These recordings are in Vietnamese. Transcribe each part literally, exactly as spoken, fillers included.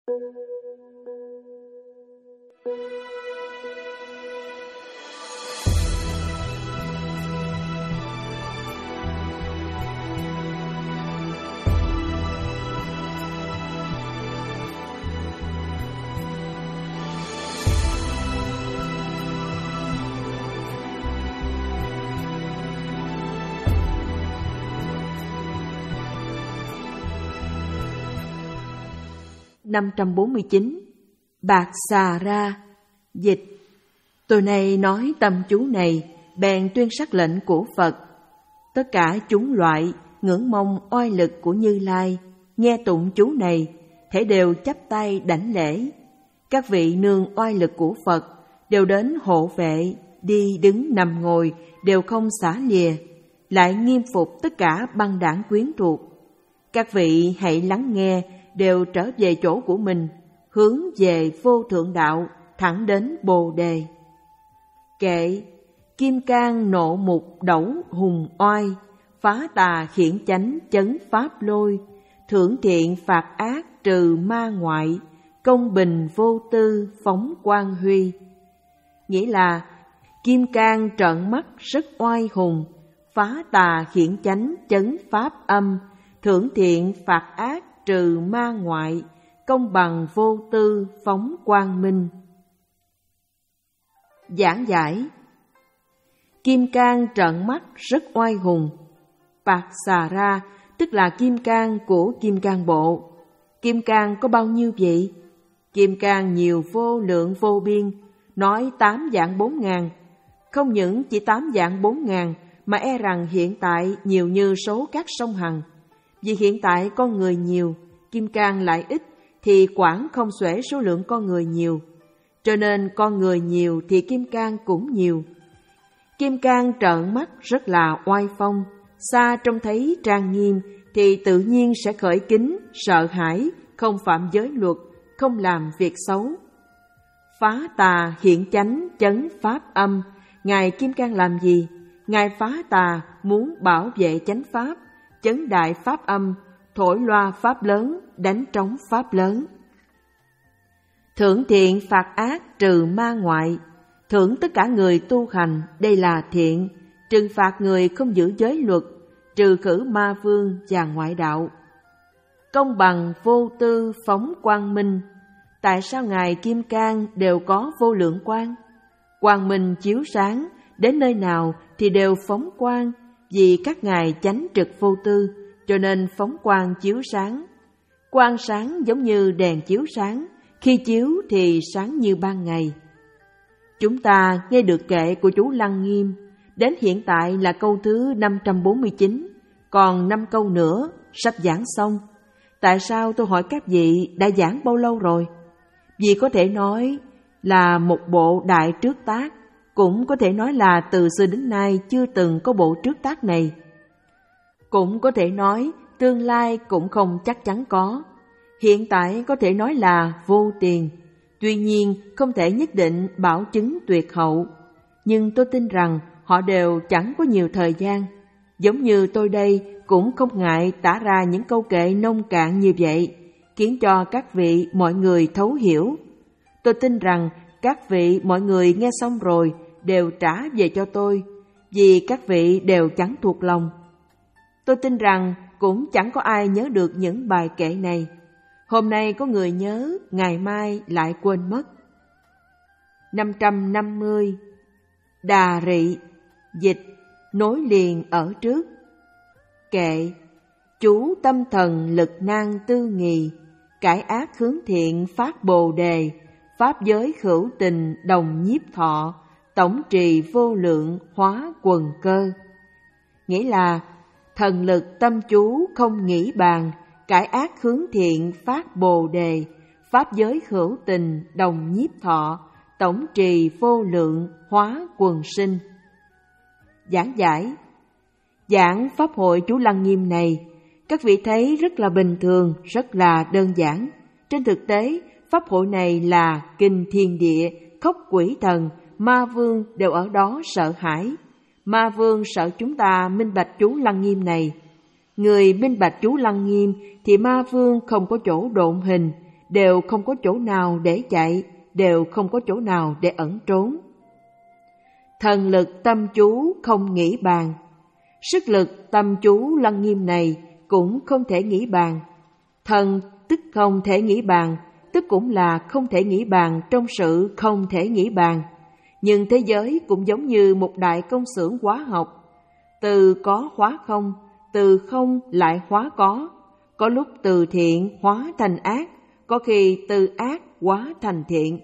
năm trăm bốn mươi chín. Bạc xà ra. Dịch: tôi nay nói tâm chú này, bèn tuyên sắc lệnh của Phật. Tất cả chúng loại ngưỡng mong oai lực của Như Lai, nghe tụng chú này, thể đều chắp tay đảnh lễ. Các vị nương oai lực của Phật đều đến hộ vệ, đi đứng nằm ngồi đều không xả lìa, lại nghiêm phục tất cả băng đảng quyến thuộc. Các vị hãy lắng nghe, đều trở về chỗ của mình, hướng về vô thượng đạo, thẳng đến Bồ Đề. Kệ: kim cang nộ mục đẩu hùng oai, phá tà khiển chánh chấn pháp lôi, thưởng thiện phạt ác trừ ma ngoại, công bình vô tư phóng quang huy. Nghĩa là kim cang trợn mắt rất oai hùng, phá tà khiển chánh chấn pháp âm, thưởng thiện phạt ác trừ ma ngoại, công bằng vô tư phóng quang minh. Giảng giải: kim cang trợn mắt rất oai hùng. Bạc xà ra tức là kim cang của Kim Cang Bộ. Kim cang có bao nhiêu vậy? Kim cang nhiều vô lượng vô biên, nói tám vạn bốn ngàn. Không những chỉ tám vạn bốn ngàn, mà e rằng hiện tại nhiều như số các sông Hằng. Vì hiện tại con người nhiều, kim cang lại ít, thì quản không xuể số lượng con người nhiều. Cho nên con người nhiều thì kim cang cũng nhiều. Kim cang trợn mắt rất là oai phong, xa trông thấy trang nghiêm thì tự nhiên sẽ khởi kính, sợ hãi, không phạm giới luật, không làm việc xấu. Phá tà hiển chánh chấn pháp âm. Ngài Kim Cang làm gì? Ngài phá tà muốn bảo vệ chánh pháp, chấn đại pháp âm, thổi loa pháp lớn, đánh trống pháp lớn. Thưởng thiện phạt ác trừ ma ngoại. Thưởng tất cả người tu hành, đây là thiện. Trừng phạt người không giữ giới luật, trừ khử ma vương và ngoại đạo. Công bằng vô tư phóng quang minh. Tại sao Ngài Kim Cang đều có vô lượng quang? Quang minh chiếu sáng, đến nơi nào thì đều phóng quang. Vì các Ngài chánh trực vô tư, cho nên phóng quang chiếu sáng. Quang sáng giống như đèn chiếu sáng, khi chiếu thì sáng như ban ngày. Chúng ta nghe được kệ của chú Lăng Nghiêm, đến hiện tại là câu thứ năm trăm bốn mươi chín, còn năm câu nữa sắp giảng xong. Tại sao tôi hỏi các vị đã giảng bao lâu rồi? Vì có thể nói là một bộ đại trước tác, cũng có thể nói là từ xưa đến nay chưa từng có bộ trước tác này. Cũng có thể nói tương lai cũng không chắc chắn có. Hiện tại có thể nói là vô tiền, tuy nhiên không thể nhất định bảo chứng tuyệt hậu. Nhưng tôi tin rằng họ đều chẳng có nhiều thời gian. Giống như tôi đây cũng không ngại tả ra những câu kệ nông cạn như vậy, khiến cho các vị mọi người thấu hiểu. Tôi tin rằng các vị mọi người nghe xong rồi đều trả về cho tôi, vì các vị đều chẳng thuộc lòng. Tôi tin rằng cũng chẳng có ai nhớ được những bài kệ này. Hôm nay có người nhớ, ngày mai lại quên mất. năm trăm năm mươi. Đà rị. Dịch: nối liền ở trước. Kệ: chú tâm thần lực năng tư nghì, cải ác hướng thiện phát bồ đề, pháp giới hữu tình đồng nhiếp thọ, tổng trì vô lượng hóa quần cơ. Nghĩa là thần lực tâm chú không nghĩ bàn, cải ác hướng thiện phát bồ đề, pháp giới hữu tình đồng nhiếp thọ, tổng trì vô lượng hóa quần sinh. Giảng giải: giảng pháp hội chú Lăng Nghiêm này, các vị thấy rất là bình thường, rất là đơn giản. Trên thực tế, pháp hội này là kinh thiên địa, khóc quỷ thần, ma vương đều ở đó sợ hãi. Ma vương sợ chúng ta minh bạch chú Lăng Nghiêm này. Người minh bạch chú Lăng Nghiêm thì ma vương không có chỗ độn hình, đều không có chỗ nào để chạy, đều không có chỗ nào để ẩn trốn. Thần lực tâm chú không nghĩ bàn. Sức lực tâm chú lăng nghiêm này cũng không thể nghĩ bàn. Thần tức không thể nghĩ bàn, tức cũng là không thể nghĩ bàn trong sự không thể nghĩ bàn. Nhưng thế giới cũng giống như một đại công xưởng hóa học. Từ có hóa không, từ không lại hóa có. Có lúc từ thiện hóa thành ác, có khi từ ác hóa thành thiện.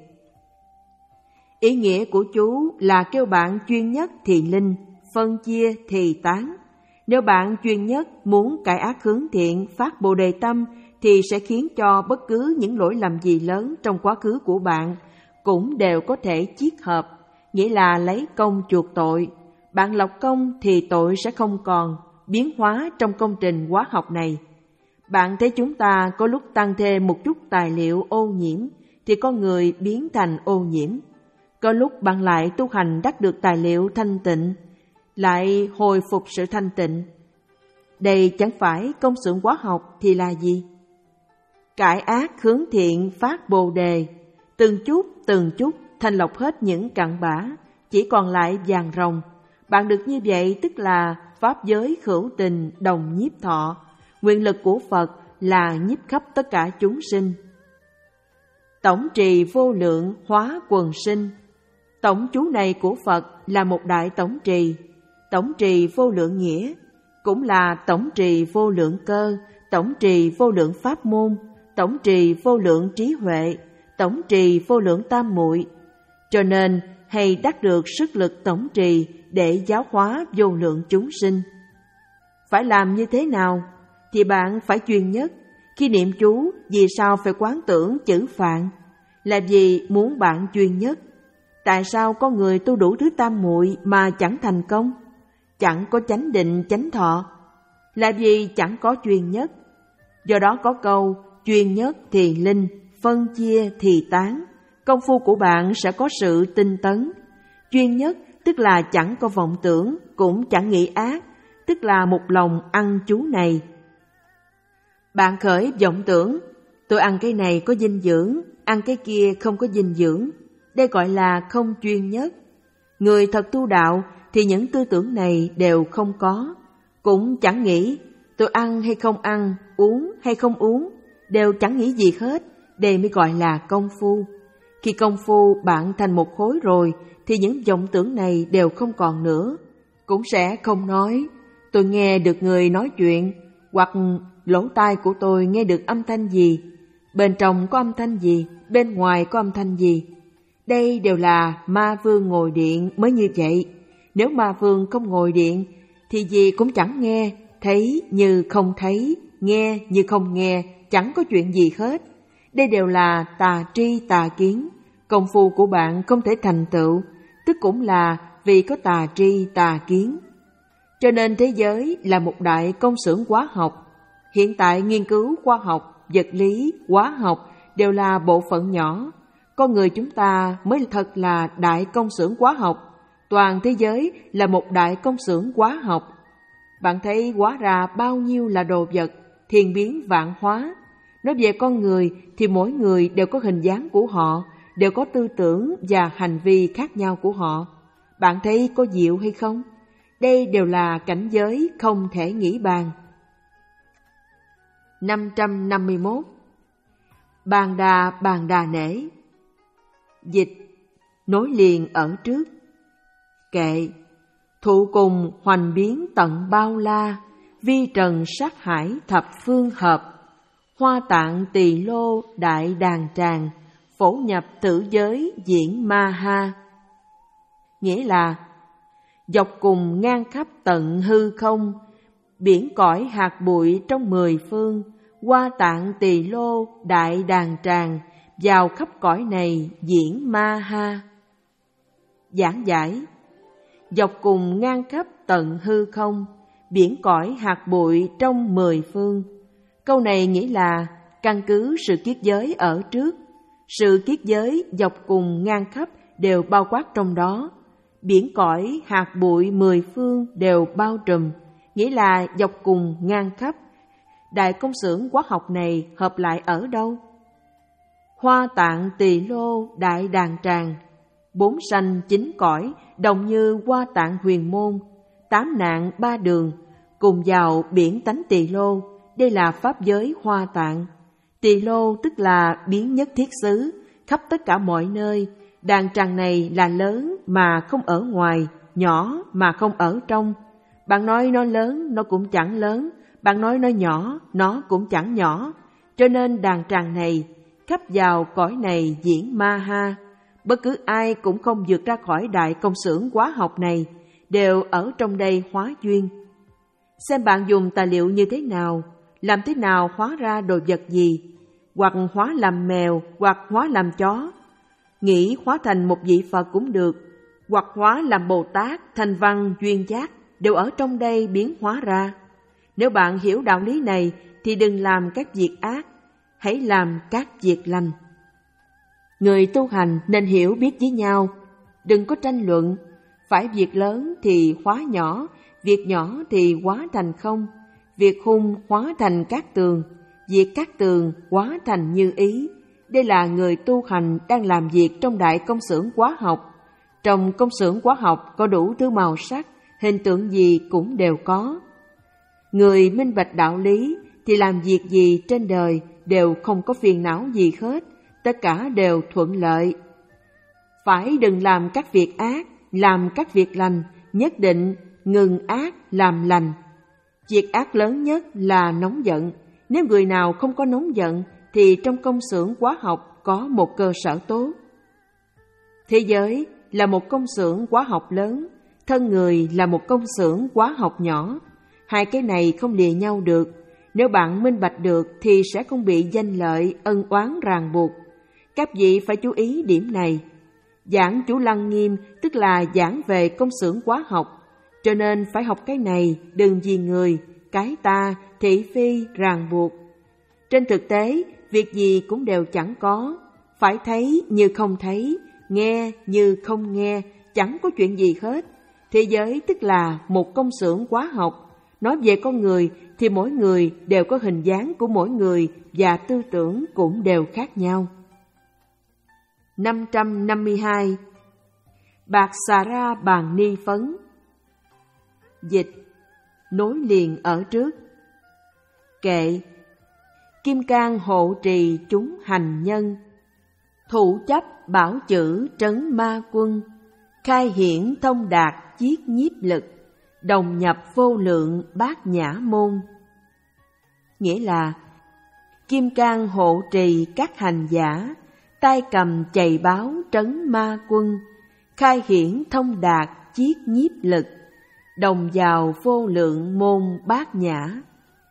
Ý nghĩa của chú là kêu bạn chuyên nhất thì linh, phân chia thì tán. Nếu bạn chuyên nhất muốn cải ác hướng thiện, phát Bồ Đề tâm, thì sẽ khiến cho bất cứ những lỗi lầm gì lớn trong quá khứ của bạn cũng đều có thể chiết hợp, nghĩa là lấy công chuộc tội. Bạn lọc công thì tội sẽ không còn, biến hóa trong công trình hóa học này. Bạn thấy chúng ta có lúc tăng thêm một chút tài liệu ô nhiễm, thì con người biến thành ô nhiễm. Có lúc bạn lại tu hành đắc được tài liệu thanh tịnh, lại hồi phục sự thanh tịnh. Đây chẳng phải công xưởng hóa học thì là gì? Cải ác hướng thiện phát Bồ Đề, từng chút từng chút thanh lọc hết những cặn bã, chỉ còn lại vàng rồng. Bạn được như vậy tức là pháp giới hữu tình đồng nhiếp thọ. Nguyện lực của Phật là nhiếp khắp tất cả chúng sinh. Tổng trì vô lượng hóa quần sinh. Tổng chú này của Phật là một đại tổng trì. Tổng trì vô lượng nghĩa, cũng là tổng trì vô lượng cơ, tổng trì vô lượng pháp môn, tổng trì vô lượng trí huệ, tổng trì vô lượng tam muội. Cho nên hay đắc được sức lực tổng trì để giáo hóa vô lượng chúng sinh. Phải làm như thế nào? Thì bạn phải chuyên nhất. Khi niệm chú, vì sao phải quán tưởng chữ Phạn? Là vì muốn bạn chuyên nhất. Tại sao có người tu đủ thứ tam muội mà chẳng thành công? Chẳng có chánh định chánh thọ. Là vì chẳng có chuyên nhất. Do đó có câu chuyên nhất thì linh, phân chia thì tán. Công phu của bạn sẽ có sự tinh tấn. Chuyên nhất tức là chẳng có vọng tưởng, cũng chẳng nghĩ ác, tức là một lòng ăn chú này. Bạn khởi vọng tưởng, tôi ăn cái này có dinh dưỡng, ăn cái kia không có dinh dưỡng. Đây gọi là không chuyên nhất. Người thật tu đạo thì những tư tưởng này đều không có, cũng chẳng nghĩ tôi ăn hay không ăn, uống hay không uống, đều chẳng nghĩ gì hết. Đây mới gọi là công phu. Khi công phu bạn thành một khối rồi thì những vọng tưởng này đều không còn nữa. Cũng sẽ không nói tôi nghe được người nói chuyện, hoặc lỗ tai của tôi nghe được âm thanh gì, bên trong có âm thanh gì, bên ngoài có âm thanh gì. Đây đều là ma vương ngồi điện mới như vậy. Nếu ma vương không ngồi điện thì gì cũng chẳng nghe, thấy như không thấy, nghe như không nghe, chẳng có chuyện gì hết. Đây đều là tà tri tà kiến. Công phu của bạn không thể thành tựu, tức cũng là vì có tà tri tà kiến. Cho nên thế giới là một đại công xưởng hóa học. Hiện tại nghiên cứu khoa học, vật lý, hóa học đều là bộ phận nhỏ. Con người chúng ta mới thật là đại công xưởng hóa học. Toàn thế giới là một đại công xưởng hóa học. Bạn thấy hóa ra bao nhiêu là đồ vật, thiên biến vạn hóa. Nói về con người thì mỗi người đều có hình dáng của họ, đều có tư tưởng và hành vi khác nhau của họ. Bạn thấy có diệu hay không? Đây đều là cảnh giới không thể nghĩ bàn. năm trăm năm mươi mốt. Bàn đà bàn đà nể. Dịch: nối liền ở trước. Kệ: thụ cùng hoành biến tận bao la, vi trần sát hải thập phương hợp. Hoa tạng tỳ lô đại đàn tràng, phổ nhập tử giới diễn ma ha. Nghĩa là dọc cùng ngang khắp tận hư không, biển cõi hạt bụi trong mười phương, hoa tạng tỳ lô đại đàn tràng, vào khắp cõi này diễn ma ha. Giảng giải: dọc cùng ngang khắp tận hư không, biển cõi hạt bụi trong mười phương. Câu này nghĩa là căn cứ sự kiết giới ở trước. Sự kiết giới dọc cùng ngang khắp đều bao quát trong đó. Biển cõi hạt bụi mười phương đều bao trùm, nghĩa là dọc cùng ngang khắp. Đại công xưởng hóa học này hợp lại ở đâu? Hoa tạng tỳ lô đại đàn tràng, bốn sanh chín cõi, đồng như hoa tạng huyền môn, tám nạn ba đường, cùng vào biển tánh tỳ lô. Đây là pháp giới hoa tạng. Tỳ lô tức là biến nhất thiết xứ, khắp tất cả mọi nơi. Đàn tràng này là lớn mà không ở ngoài, nhỏ mà không ở trong. Bạn nói nó lớn, nó cũng chẳng lớn. Bạn nói nó nhỏ, nó cũng chẳng nhỏ. Cho nên đàn tràng này, khắp vào cõi này diễn ma ha. Bất cứ ai cũng không vượt ra khỏi đại công xưởng hóa học này, đều ở trong đây hóa duyên. Xem bạn dùng tài liệu như thế nào, làm thế nào hóa ra đồ vật gì, hoặc hóa làm mèo, hoặc hóa làm chó. Nghĩ hóa thành một vị Phật cũng được, hoặc hóa làm Bồ Tát, Thanh Văn, Duyên Giác, đều ở trong đây biến hóa ra. Nếu bạn hiểu đạo lý này thì đừng làm các việc ác, hãy làm các việc lành. Người tu hành nên hiểu biết với nhau, đừng có tranh luận. Phải việc lớn thì hóa nhỏ, việc nhỏ thì hóa thành không, việc hung hóa thành cát tường, việc cát tường hóa thành như ý. Đây là người tu hành đang làm việc trong đại công xưởng hóa học. Trong công xưởng hóa học có đủ thứ màu sắc, hình tượng gì cũng đều có. Người minh bạch đạo lý thì làm việc gì trên đời đều không có phiền não gì hết, tất cả đều thuận lợi. Phải đừng làm các việc ác, làm các việc lành, nhất định ngừng ác làm lành. Việc ác lớn nhất là nóng giận. Nếu người nào không có nóng giận thì trong công xưởng hóa học có một cơ sở tốt. Thế giới là một công xưởng hóa học lớn, thân người là một công xưởng hóa học nhỏ. Hai cái này không lìa nhau được. Nếu bạn minh bạch được thì sẽ không bị danh lợi, ân oán ràng buộc. Các vị phải chú ý điểm này. Giảng Chú Lăng Nghiêm tức là giảng về công xưởng hóa học, cho nên phải học cái này, đừng vì người, cái ta, thị phi, ràng buộc. Trên thực tế, việc gì cũng đều chẳng có, phải thấy như không thấy, nghe như không nghe, chẳng có chuyện gì hết. Thế giới tức là một công xưởng hóa học. Nói về con người thì mỗi người đều có hình dáng của mỗi người và tư tưởng cũng đều khác nhau. năm trăm năm mươi hai. Bạc xà ra bàn ni phấn. Dịch: nối liền ở trước. Kệ: kim cang hộ trì chúng hành nhân, thủ chấp bảo chữ trấn ma quân, khai hiển thông đạt chiết nhiếp lực, đồng nhập vô lượng bát nhã môn. Nghĩa là kim cang hộ trì các hành giả, tay cầm chày báo trấn ma quân, khai hiển thông đạt chiết nhiếp lực, đồng vào vô lượng môn bát nhã.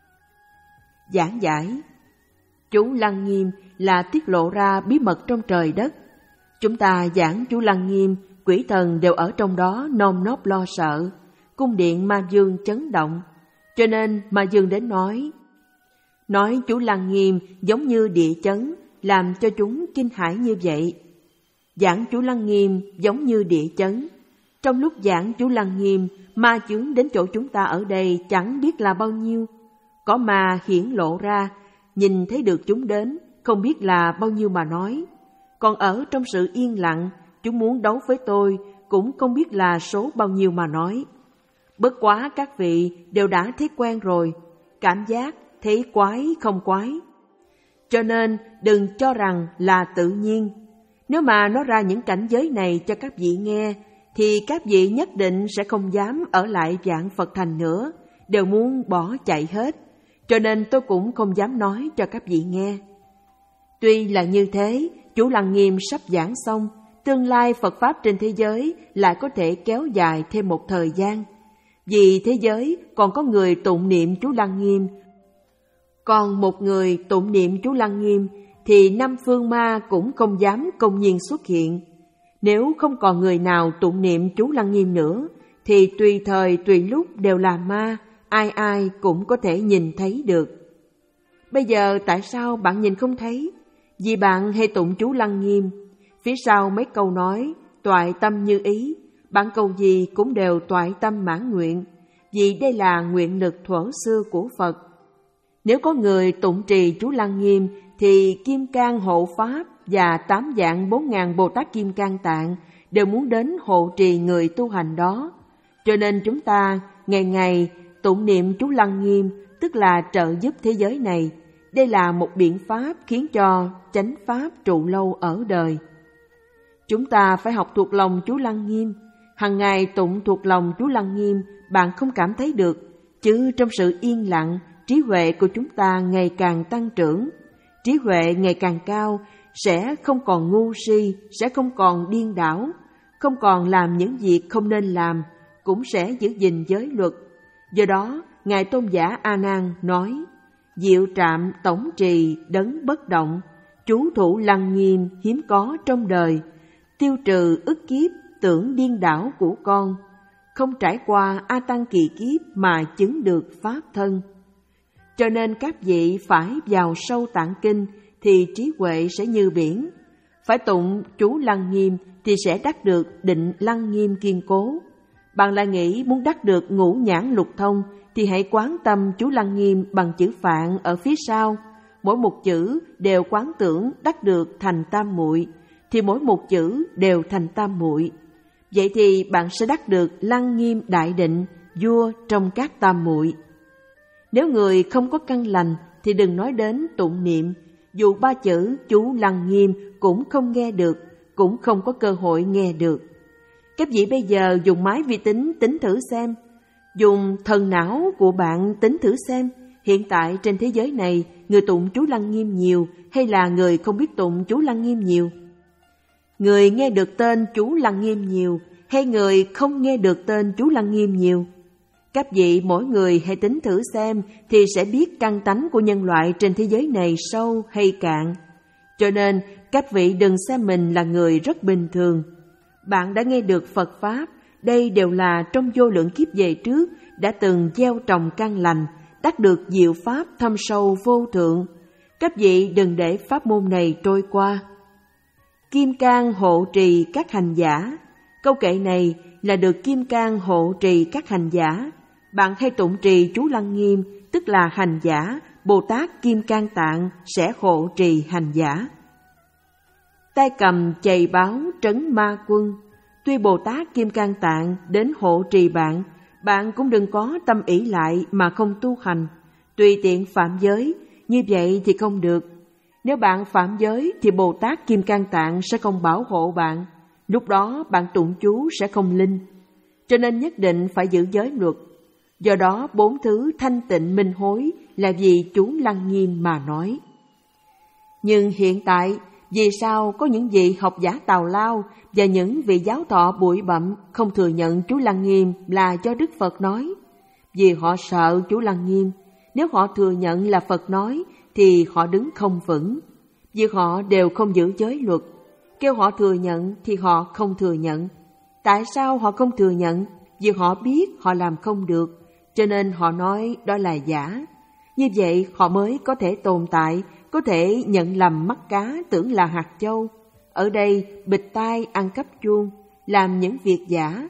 Giảng giải: Chú Lăng Nghiêm là tiết lộ ra bí mật trong trời đất. Chúng ta giảng Chú Lăng Nghiêm, quỷ thần đều ở trong đó nơm nớp lo sợ, cung điện Ma Dương chấn động. Cho nên Ma Dương đến nói, nói Chú Lăng Nghiêm giống như địa chấn, làm cho chúng kinh hãi như vậy. Giảng Chú Lăng Nghiêm giống như địa chấn. Trong lúc giảng Chú Lăng Nghiêm, ma chướng đến chỗ chúng ta ở đây chẳng biết là bao nhiêu. Có ma hiển lộ ra, nhìn thấy được chúng đến, không biết là bao nhiêu mà nói. Còn ở trong sự yên lặng, chúng muốn đấu với tôi, cũng không biết là số bao nhiêu mà nói. Bất quá các vị đều đã thấy quen rồi, cảm giác thấy quái không quái. Cho nên đừng cho rằng là tự nhiên. Nếu mà nói ra những cảnh giới này cho các vị nghe, thì các vị nhất định sẽ không dám ở lại Vạn Phật Thành nữa, đều muốn bỏ chạy hết. Cho nên tôi cũng không dám nói cho các vị nghe. Tuy là như thế, Chú Lăng Nghiêm sắp giảng xong, tương lai Phật Pháp trên thế giới lại có thể kéo dài thêm một thời gian. Vì thế giới còn có người tụng niệm Chú Lăng Nghiêm. Còn một người tụng niệm Chú Lăng Nghiêm thì năm phương ma cũng không dám công nhiên xuất hiện. Nếu không còn người nào tụng niệm Chú Lăng Nghiêm nữa, thì tùy thời tùy lúc đều là ma, ai ai cũng có thể nhìn thấy được. Bây giờ tại sao bạn nhìn không thấy? Vì bạn hay tụng Chú Lăng Nghiêm, phía sau mấy câu nói toại tâm như ý, bạn cầu gì cũng đều toại tâm mãn nguyện, vì đây là nguyện lực thuở xưa của Phật. Nếu có người tụng trì Chú Lăng Nghiêm thì kim cang hộ pháp, và tám vạn bốn ngàn Bồ Tát Kim Cang Tạng đều muốn đến hộ trì người tu hành đó. Cho nên chúng ta ngày ngày tụng niệm chú Lăng Nghiêm, tức là trợ giúp thế giới này. Đây là một biện pháp khiến cho chánh pháp trụ lâu ở đời. Chúng ta phải học thuộc lòng chú Lăng Nghiêm. Hằng ngày tụng thuộc lòng chú Lăng Nghiêm, bạn không cảm thấy được, chứ trong sự yên lặng, trí huệ của chúng ta ngày càng tăng trưởng. Trí huệ ngày càng cao, sẽ không còn ngu si, sẽ không còn điên đảo, không còn làm những việc không nên làm, cũng sẽ giữ gìn giới luật. Do đó, Ngài Tôn giả A Nan nói: diệu trạm tổng trì đấng bất động, chú thủ Lăng Nghiêm hiếm có trong đời, tiêu trừ ức kiếp tưởng điên đảo của con, không trải qua A Tăng kỳ kiếp mà chứng được pháp thân. Cho nên các vị phải vào sâu tạng kinh thì trí huệ sẽ như biển, phải tụng chú Lăng Nghiêm thì sẽ đắc được định Lăng Nghiêm kiên cố. Bạn lại nghĩ muốn đắc được ngũ nhãn lục thông thì hãy quán tâm chú Lăng Nghiêm bằng chữ Phạn ở phía sau. Mỗi một chữ đều quán tưởng đắc được thành tam muội, thì mỗi một chữ đều thành tam muội. Vậy thì bạn sẽ đắc được Lăng Nghiêm đại định, vua trong các tam muội. Nếu người không có căn lành thì đừng nói đến tụng niệm, dù ba chữ chú Lăng Nghiêm cũng không nghe được, cũng không có cơ hội nghe được. Các vị bây giờ dùng máy vi tính tính thử xem, dùng thần não của bạn tính thử xem, hiện tại trên thế giới này người tụng chú Lăng Nghiêm nhiều hay là người không biết tụng chú Lăng Nghiêm nhiều? Người nghe được tên chú Lăng Nghiêm nhiều hay người không nghe được tên chú Lăng Nghiêm nhiều? Các vị mỗi người hãy tính thử xem thì sẽ biết căn tánh của nhân loại trên thế giới này sâu hay cạn. Cho nên các vị đừng xem mình là người rất bình thường. Bạn đã nghe được Phật Pháp, đây đều là trong vô lượng kiếp về trước đã từng gieo trồng căn lành, đắc được diệu Pháp thâm sâu vô thượng. Các vị đừng để pháp môn này trôi qua. Kim Cang hộ trì các hành giả. Câu kệ này là được Kim Cang hộ trì các hành giả. Bạn hay tụng trì chú Lăng Nghiêm, tức là hành giả, Bồ Tát Kim Cang Tạng sẽ hộ trì hành giả. Tay cầm chày báo trấn ma quân. Tuy Bồ Tát Kim Cang Tạng đến hộ trì bạn, bạn cũng đừng có tâm ỷ lại mà không tu hành, tùy tiện phạm giới, như vậy thì không được. Nếu bạn phạm giới thì Bồ Tát Kim Cang Tạng sẽ không bảo hộ bạn, lúc đó bạn tụng chú sẽ không linh. Cho nên nhất định phải giữ giới luật. Do đó bốn thứ thanh tịnh minh hối là vì chú Lăng Nghiêm mà nói. Nhưng hiện tại, vì sao có những vị học giả tào lao và những vị giáo thọ bụi bặm không thừa nhận chú Lăng Nghiêm là do Đức Phật nói? Vì họ sợ chú Lăng Nghiêm. Nếu họ thừa nhận là Phật nói thì họ đứng không vững. Vì họ đều không giữ giới luật. Kêu họ thừa nhận thì họ không thừa nhận. Tại sao họ không thừa nhận? Vì họ biết họ làm không được, cho nên họ nói đó là giả. Như vậy họ mới có thể tồn tại, có thể nhận lầm mắt cá tưởng là hạt châu. Ở đây bịt tai ăn cắp chuông, làm những việc giả.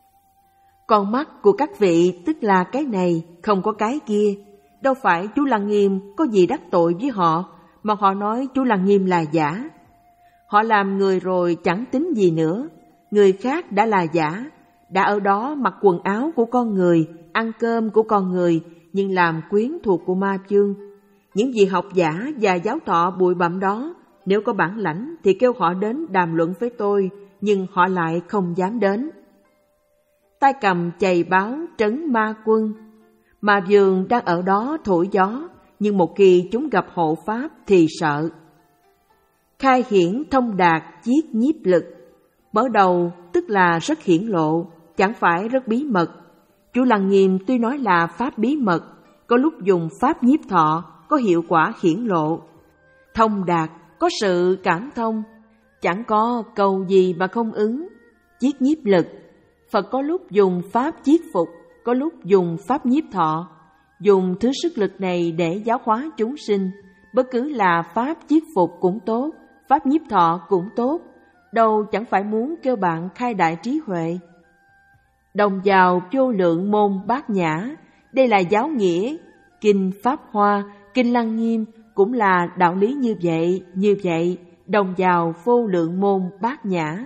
Con mắt của các vị tức là cái này, không có cái kia. Đâu phải chú Lăng Nghiêm có gì đắc tội với họ, mà họ nói chú Lăng Nghiêm là giả. Họ làm người rồi chẳng tính gì nữa. Người khác đã là giả, đã ở đó mặc quần áo của con người, ăn cơm của con người, nhưng làm quyến thuộc của ma chương. Những vị học giả và giáo thọ bụi bặm đó, nếu có bản lãnh thì kêu họ đến đàm luận với tôi, nhưng họ lại không dám đến. Tay cầm chày báo trấn ma quân. Ma vương đang ở đó thổi gió, nhưng một khi chúng gặp hộ pháp thì sợ. Khai hiển thông đạt chiết nhiếp lực. Mở đầu tức là rất hiển lộ, chẳng phải rất bí mật. Chú Lăng Nghiêm tuy nói là pháp bí mật, có lúc dùng pháp nhiếp thọ, có hiệu quả hiển lộ. Thông đạt, có sự cảm thông, chẳng có cầu gì mà không ứng. Chiết nhiếp lực, Phật có lúc dùng pháp chiết phục, có lúc dùng pháp nhiếp thọ. Dùng thứ sức lực này để giáo hóa chúng sinh, bất cứ là pháp chiết phục cũng tốt, pháp nhiếp thọ cũng tốt, đâu chẳng phải muốn kêu bạn khai đại trí huệ. Đồng vào vô lượng môn bát nhã, đây là giáo nghĩa. Kinh Pháp Hoa, Kinh Lăng Nghiêm cũng là đạo lý như vậy, như vậy, đồng vào vô lượng môn bát nhã.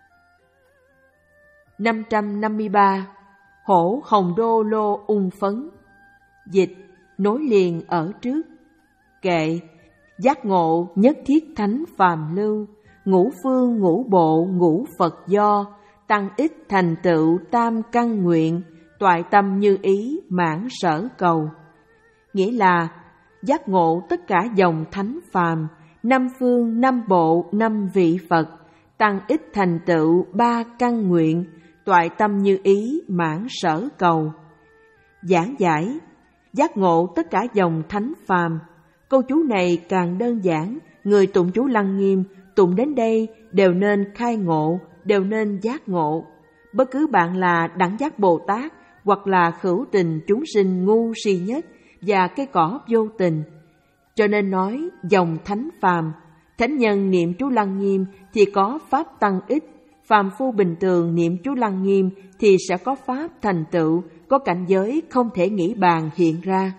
năm trăm năm mươi ba. Hổ hồng đô lô ung phấn. Dịch: nối liền ở trước. Kệ: giác ngộ nhất thiết thánh phàm lưu, ngũ phương ngũ bộ ngũ Phật do, tăng ích thành tựu tam căn nguyện, toại tâm như ý mãn sở cầu. Nghĩa là giác ngộ tất cả dòng thánh phàm, năm phương năm bộ năm vị Phật, tăng ích thành tựu ba căn nguyện, toại tâm như ý mãn sở cầu. Giảng giải: giác ngộ tất cả dòng thánh phàm. Câu chú này càng đơn giản, người tụng chú Lăng Nghiêm tụng đến đây đều nên khai ngộ, đều nên giác ngộ. Bất cứ bạn là đẳng giác Bồ Tát hoặc là hữu tình chúng sinh ngu si nhất và cây cỏ vô tình. Cho nên nói dòng thánh phàm, thánh nhân niệm chú Lăng Nghiêm thì có pháp tăng ích, phàm phu bình thường niệm chú Lăng Nghiêm thì sẽ có pháp thành tựu, có cảnh giới không thể nghĩ bàn hiện ra.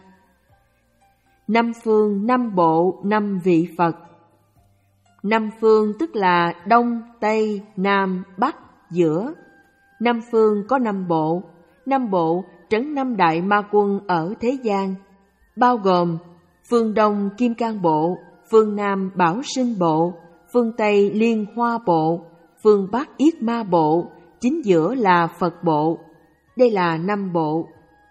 Năm phương năm bộ năm vị Phật. Năm phương tức là Đông, Tây, Nam, Bắc, giữa. Năm phương có năm bộ. Năm bộ trấn năm đại ma quân ở thế gian, bao gồm phương Đông Kim Cang Bộ, phương Nam Bảo Sinh Bộ, phương Tây Liên Hoa Bộ, phương Bắc Yết Ma Bộ, chính giữa là Phật Bộ. Đây là năm bộ.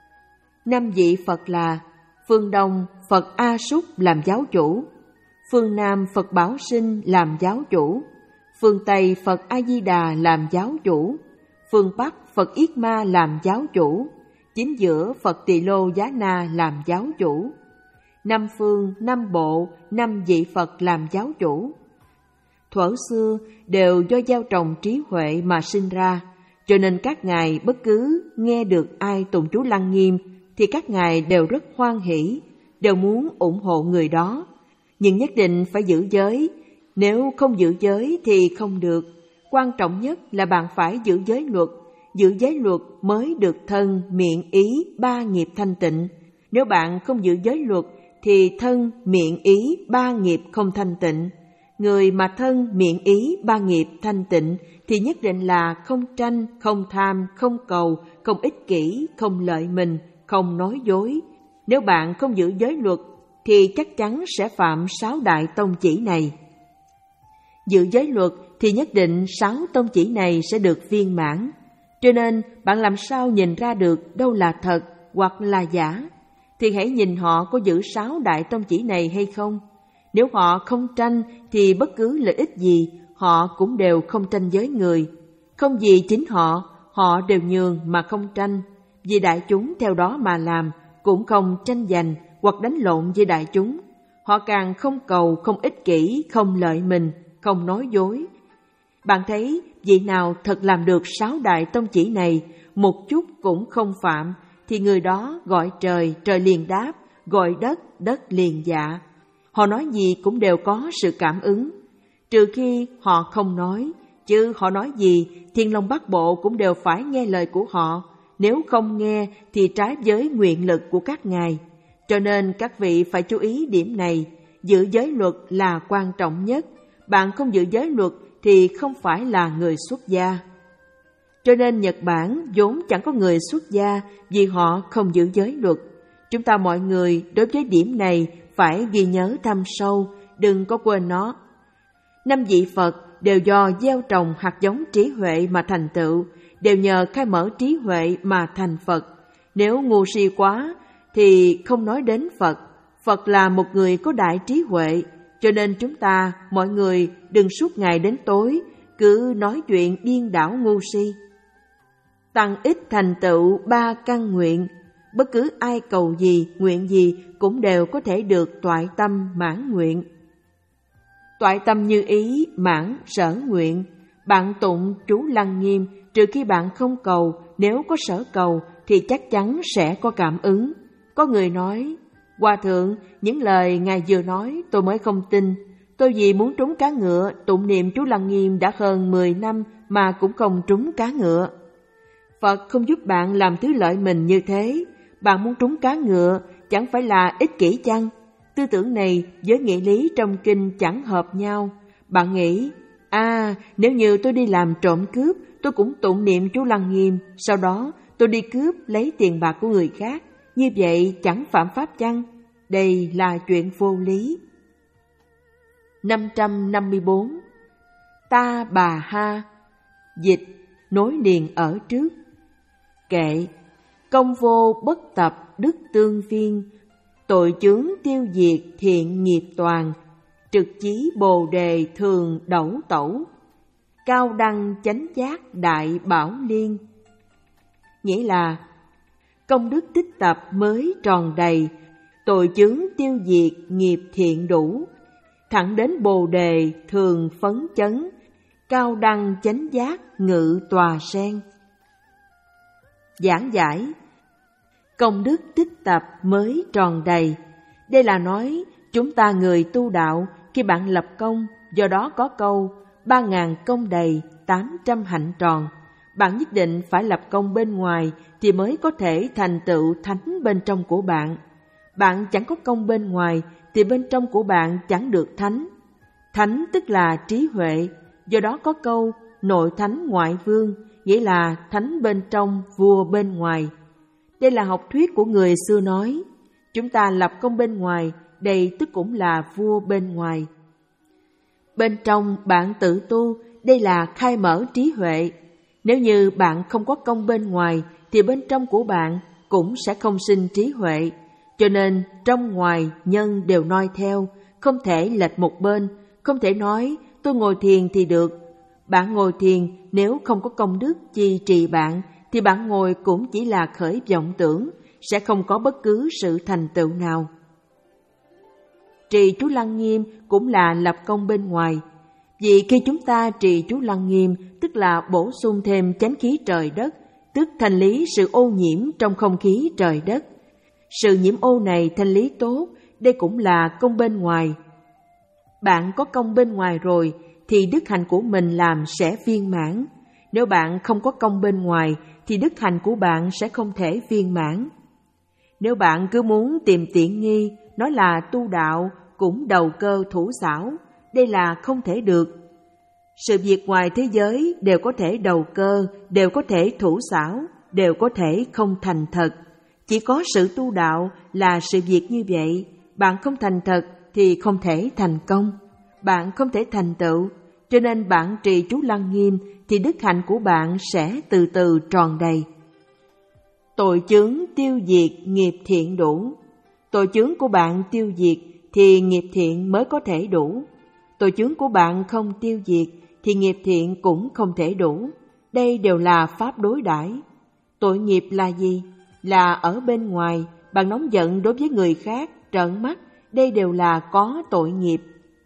Năm vị Phật là phương Đông Phật A Súc làm giáo chủ, phương Nam Phật Bảo Sinh làm giáo chủ, phương Tây Phật A Di Đà làm giáo chủ, phương Bắc Phật Yết Ma làm giáo chủ, chính giữa Phật Tỳ Lô Giá Na làm giáo chủ. Năm phương, năm bộ, năm vị Phật làm giáo chủ. Thuở xưa đều do gieo trồng trí huệ mà sinh ra, cho nên các ngài bất cứ nghe được ai tụng chú Lăng Nghiêm thì các ngài đều rất hoan hỷ, đều muốn ủng hộ người đó. Nhưng nhất định phải giữ giới, nếu không giữ giới thì không được. Quan trọng nhất là bạn phải giữ giới luật, giữ giới luật mới được thân, miệng, ý, ba nghiệp thanh tịnh. Nếu bạn không giữ giới luật thì thân, miệng, ý, ba nghiệp không thanh tịnh. Người mà thân, miệng, ý, ba nghiệp thanh tịnh thì nhất định là không tranh, không tham, không cầu, không ích kỷ, không lợi mình, không nói dối. Nếu bạn không giữ giới luật thì chắc chắn sẽ phạm sáu đại tông chỉ này. Giữ giới luật thì nhất định sáu tông chỉ này sẽ được viên mãn. Cho nên bạn làm sao nhìn ra được đâu là thật hoặc là giả? Thì hãy nhìn họ có giữ sáu đại tông chỉ này hay không. Nếu họ không tranh thì bất cứ lợi ích gì họ cũng đều không tranh với người. Không vì chính họ, họ đều nhường mà không tranh. Vì đại chúng theo đó mà làm, cũng không tranh giành hoặc đánh lộn với đại chúng. Họ càng không cầu, không ích kỷ, không lợi mình, không nói dối. Bạn thấy vị nào thật làm được sáu đại tông chỉ này, một chút cũng không phạm, thì người đó gọi trời, trời liền đáp, gọi đất, đất liền dạ. Họ nói gì cũng đều có sự cảm ứng, trừ khi họ không nói, chứ họ nói gì, Thiên Long Bát Bộ cũng đều phải nghe lời của họ. Nếu không nghe thì trái với nguyện lực của các ngài. Cho nên các vị phải chú ý điểm này, giữ giới luật là quan trọng nhất. Bạn không giữ giới luật thì không phải là người xuất gia. Cho nên Nhật Bản vốn chẳng có người xuất gia vì họ không giữ giới luật. Chúng ta mọi người đối với điểm này phải ghi nhớ thâm sâu, đừng có quên nó. Năm vị Phật đều do gieo trồng hạt giống trí huệ mà thành tựu, đều nhờ khai mở trí huệ mà thành Phật. Nếu ngu si quá thì không nói đến Phật. Phật là một người có đại trí huệ, cho nên chúng ta mọi người đừng suốt ngày đến tối cứ nói chuyện điên đảo ngu si. Tăng ích thành tựu ba căn nguyện, bất cứ ai cầu gì, nguyện gì cũng đều có thể được toại tâm mãn nguyện. Toại tâm như ý mãn sở nguyện. Bạn tụng chú Lăng Nghiêm, trừ khi bạn không cầu, nếu có sở cầu thì chắc chắn sẽ có cảm ứng. Có người nói, Hòa Thượng, những lời Ngài vừa nói tôi mới không tin. Tôi vì muốn trúng cá ngựa, tụng niệm chú Lăng Nghiêm đã hơn mười năm mà cũng không trúng cá ngựa. Phật không giúp bạn làm thứ lợi mình như thế. Bạn muốn trúng cá ngựa chẳng phải là ích kỷ chăng? Tư tưởng này với nghĩa lý trong kinh chẳng hợp nhau. Bạn nghĩ, à, nếu như tôi đi làm trộm cướp, tôi cũng tụng niệm chú Lăng Nghiêm, sau đó tôi đi cướp lấy tiền bạc của người khác, như vậy chẳng phạm pháp chăng? Đây là chuyện vô lý. năm trăm năm mươi bốn. Ta bà ha. Dịch, nối liền ở trước. Kệ, công vô bất tập đức tương viên, tội chướng tiêu diệt thiện nghiệp toàn, trực chí bồ đề thường đẩu tẩu, cao đăng chánh giác đại bảo liên. Nghĩa là công đức tích tập mới tròn đầy, tội chướng tiêu diệt nghiệp thiện đủ, thẳng đến bồ đề thường phấn chấn, cao đăng chánh giác ngự tòa sen. Giảng giải, công đức tích tập mới tròn đầy. Đây là nói chúng ta người tu đạo, khi bạn lập công, do đó có câu ba ngàn công đầy, tám trăm hạnh tròn. Bạn nhất định phải lập công bên ngoài thì mới có thể thành tựu thánh bên trong của bạn. Bạn chẳng có công bên ngoài thì bên trong của bạn chẳng được thánh. Thánh tức là trí huệ, do đó có câu nội thánh ngoại vương, nghĩa là thánh bên trong, vua bên ngoài. Đây là học thuyết của người xưa nói, chúng ta lập công bên ngoài, đây tức cũng là vua bên ngoài. Bên trong bạn tự tu, đây là khai mở trí huệ. Nếu như bạn không có công bên ngoài, thì bên trong của bạn cũng sẽ không sinh trí huệ. Cho nên trong ngoài nhân đều noi theo, không thể lệch một bên, không thể nói tôi ngồi thiền thì được. Bạn ngồi thiền nếu không có công đức chi trì bạn, thì bạn ngồi cũng chỉ là khởi vọng tưởng, sẽ không có bất cứ sự thành tựu nào. Trì chú Lăng Nghiêm cũng là lập công bên ngoài. Vì khi chúng ta trì chú Lăng Nghiêm, tức là bổ sung thêm chánh khí trời đất, tức thanh lý sự ô nhiễm trong không khí trời đất. Sự nhiễm ô này thanh lý tốt, đây cũng là công bên ngoài. Bạn có công bên ngoài rồi, thì đức hạnh của mình làm sẽ viên mãn. Nếu bạn không có công bên ngoài, thì đức hạnh của bạn sẽ không thể viên mãn. Nếu bạn cứ muốn tìm tiện nghi, nói là tu đạo cũng đầu cơ thủ xảo, đây là không thể được. Sự việc ngoài thế giới đều có thể đầu cơ, đều có thể thủ xảo, đều có thể không thành thật. Chỉ có sự tu đạo là sự việc như vậy. Bạn không thành thật thì không thể thành công. Bạn không thể thành tựu, cho nên bạn trì chú Lăng Nghiêm thì đức hạnh của bạn sẽ từ từ tròn đầy. Tội chướng tiêu diệt nghiệp thiện đủ. Tội chướng của bạn tiêu diệt thì nghiệp thiện mới có thể đủ. Tội chướng của bạn không tiêu diệt thì nghiệp thiện cũng không thể đủ. Đây đều là pháp đối đãi. Tội nghiệp là gì? Là ở bên ngoài, bạn nóng giận đối với người khác, trợn mắt, đây đều là có tội nghiệp.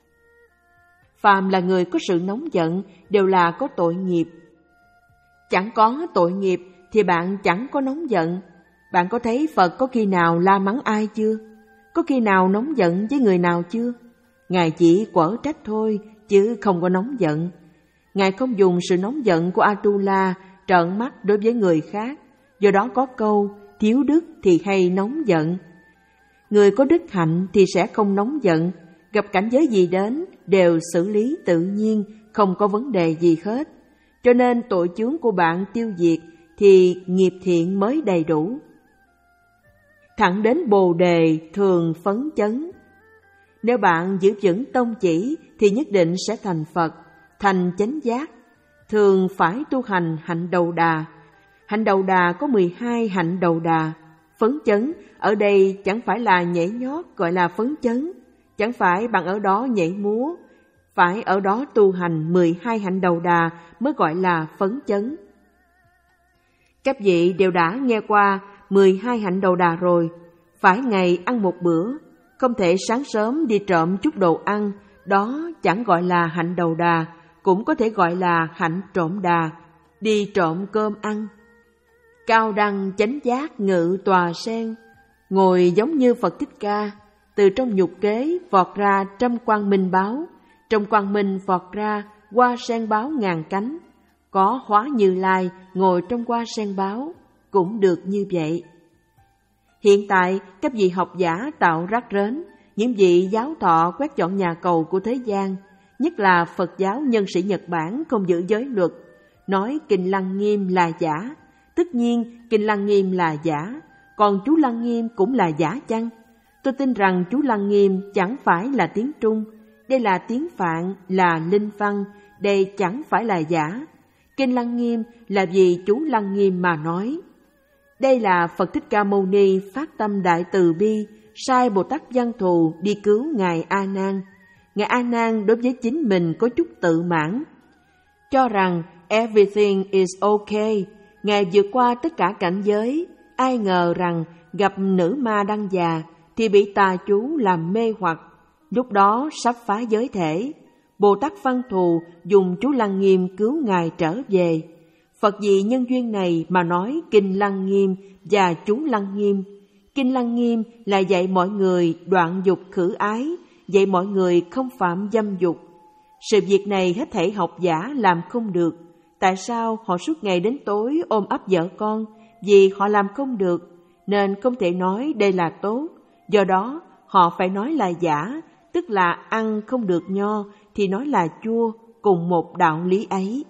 Phàm là người có sự nóng giận đều là có tội nghiệp. Chẳng có tội nghiệp thì bạn chẳng có nóng giận. Bạn có thấy Phật có khi nào la mắng ai chưa? Có khi nào nóng giận với người nào chưa? Ngài chỉ quở trách thôi, chứ không có nóng giận. Ngài không dùng sự nóng giận của Atula trợn mắt đối với người khác. Do đó có câu, thiếu đức thì hay nóng giận. Người có đức hạnh thì sẽ không nóng giận, gặp cảnh giới gì đến đều xử lý tự nhiên, không có vấn đề gì hết. Cho nên tội chướng của bạn tiêu diệt thì nghiệp thiện mới đầy đủ. Thẳng đến bồ đề thường phấn chấn. Nếu bạn giữ vững tông chỉ thì nhất định sẽ thành Phật, thành chánh giác. Thường phải tu hành hạnh đầu đà. Hạnh đầu đà có mười hai hạnh đầu đà. Phấn chấn ở đây chẳng phải là nhảy nhót gọi là phấn chấn, chẳng phải bạn ở đó nhảy múa, phải ở đó tu hành mười hai hạnh đầu đà mới gọi là phấn chấn. Các vị đều đã nghe qua mười hai hạnh đầu đà rồi. Phải ngày ăn một bữa, không thể sáng sớm đi trộm chút đồ ăn, đó chẳng gọi là hạnh đầu đà, cũng có thể gọi là hạnh trộm đà, đi trộm cơm ăn. Cao đăng chánh giác ngự tòa sen, ngồi giống như Phật Thích Ca, từ trong nhục kế vọt ra trăm quang minh báo, trong quang minh vọt ra hoa sen báo ngàn cánh. Có Hóa Như Lai ngồi trong hoa sen báo, cũng được như vậy. Hiện tại các vị học giả tạo rác rến, những vị giáo thọ quét dọn nhà cầu của thế gian, nhất là Phật giáo nhân sĩ Nhật Bản không giữ giới luật, nói Kinh Lăng Nghiêm là giả. Tất nhiên Kinh Lăng Nghiêm là giả, còn chú Lăng Nghiêm cũng là giả chăng? Tôi tin rằng chú Lăng Nghiêm chẳng phải là tiếng Trung, đây là tiếng Phạn, là linh văn, đây chẳng phải là giả. Kinh Lăng Nghiêm là vì chú Lăng Nghiêm mà nói. Đây là Phật Thích Ca Mâu Ni phát tâm đại từ bi, sai Bồ Tát Văn Thù đi cứu Ngài A Nan. Ngài A Nan đối với chính mình có chút tự mãn, cho rằng everything is okay, Ngài vượt qua tất cả cảnh giới. Ai ngờ rằng gặp nữ ma đăng già thì bị tà chú làm mê hoặc, lúc đó sắp phá giới thể. Bồ Tát Văn Thù dùng chú Lăng Nghiêm cứu Ngài trở về. Phật vì nhân duyên này mà nói Kinh Lăng Nghiêm và chú Lăng Nghiêm. Kinh Lăng Nghiêm là dạy mọi người đoạn dục khử ái, dạy mọi người không phạm dâm dục. Sự việc này hết thảy học giả làm không được. Tại sao họ suốt ngày đến tối ôm ấp vợ con? Vì họ làm không được, nên không thể nói đây là tốt. Do đó họ phải nói là giả, tức là ăn không được nho thì nói là chua, cùng một đạo lý ấy.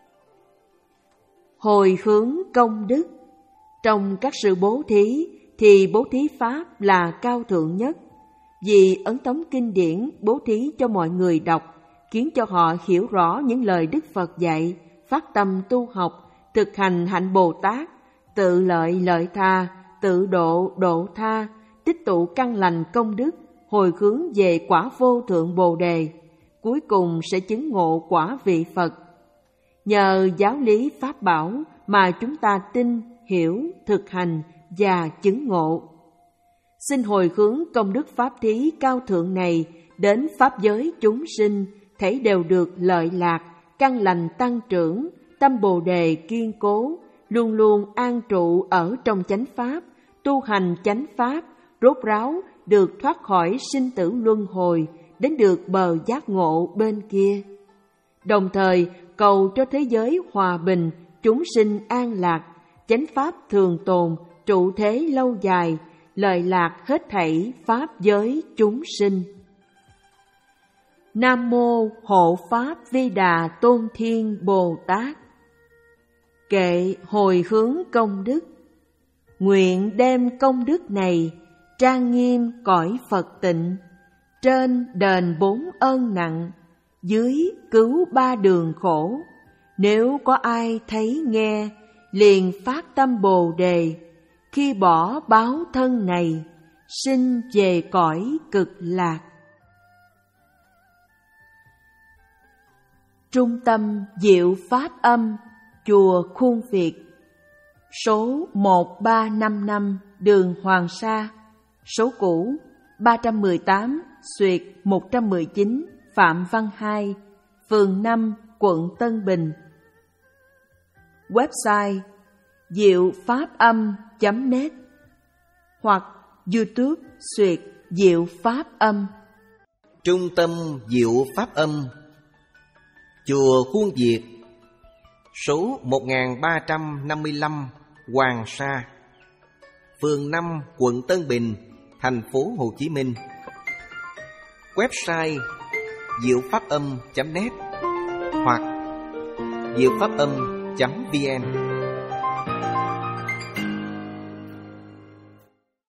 Hồi hướng công đức. Trong các sự bố thí thì bố thí pháp là cao thượng nhất. Vì ấn tống kinh điển bố thí cho mọi người đọc, khiến cho họ hiểu rõ những lời Đức Phật dạy, phát tâm tu học, thực hành hạnh Bồ Tát, tự lợi lợi tha, tự độ độ tha, tích tụ căn lành công đức, hồi hướng về quả vô thượng Bồ Đề, cuối cùng sẽ chứng ngộ quả vị Phật. Nhờ giáo lý Pháp bảo mà chúng ta tin, hiểu, thực hành và chứng ngộ. Xin hồi hướng công đức Pháp thí cao thượng này đến Pháp giới chúng sinh, thấy đều được lợi lạc, căn lành tăng trưởng, tâm Bồ Đề kiên cố, luôn luôn an trụ ở trong chánh Pháp, tu hành chánh Pháp, rốt ráo được thoát khỏi sinh tử luân hồi, đến được bờ giác ngộ bên kia. Đồng thời cầu cho thế giới hòa bình, chúng sinh an lạc, chánh Pháp thường tồn, trụ thế lâu dài, lợi lạc hết thảy Pháp giới chúng sinh. Nam Mô Hộ Pháp Vi Đà Tôn Thiên Bồ Tát. Kệ hồi hướng công đức. Nguyện đem công đức này trang nghiêm cõi Phật tịnh, trên đền bốn ơn nặng, dưới cứu ba đường khổ. Nếu có ai thấy nghe, liền phát tâm Bồ Đề, khi bỏ báo thân này, sinh về cõi cực lạc. Trung tâm Diệu Pháp Âm, chùa Khuôn Việt, số một ba năm năm đường Hoàng Sa, số cũ ba trăm mười tám xuyệt một trăm mười chín Phạm Văn Hai, phường năm, quận Tân Bình. Website diệu pháp âm chấm net hoặc YouTube xuyệt Diệu Pháp Âm. Trung tâm Diệu Pháp Âm, chùa Khuôn Việt, số một nghìn ba trăm năm mươi lăm Hoàng Sa, phường năm, quận Tân Bình, thành phố Hồ Chí Minh. Website diệu pháp âm chấm net hoặc diệu pháp âm chấm vn.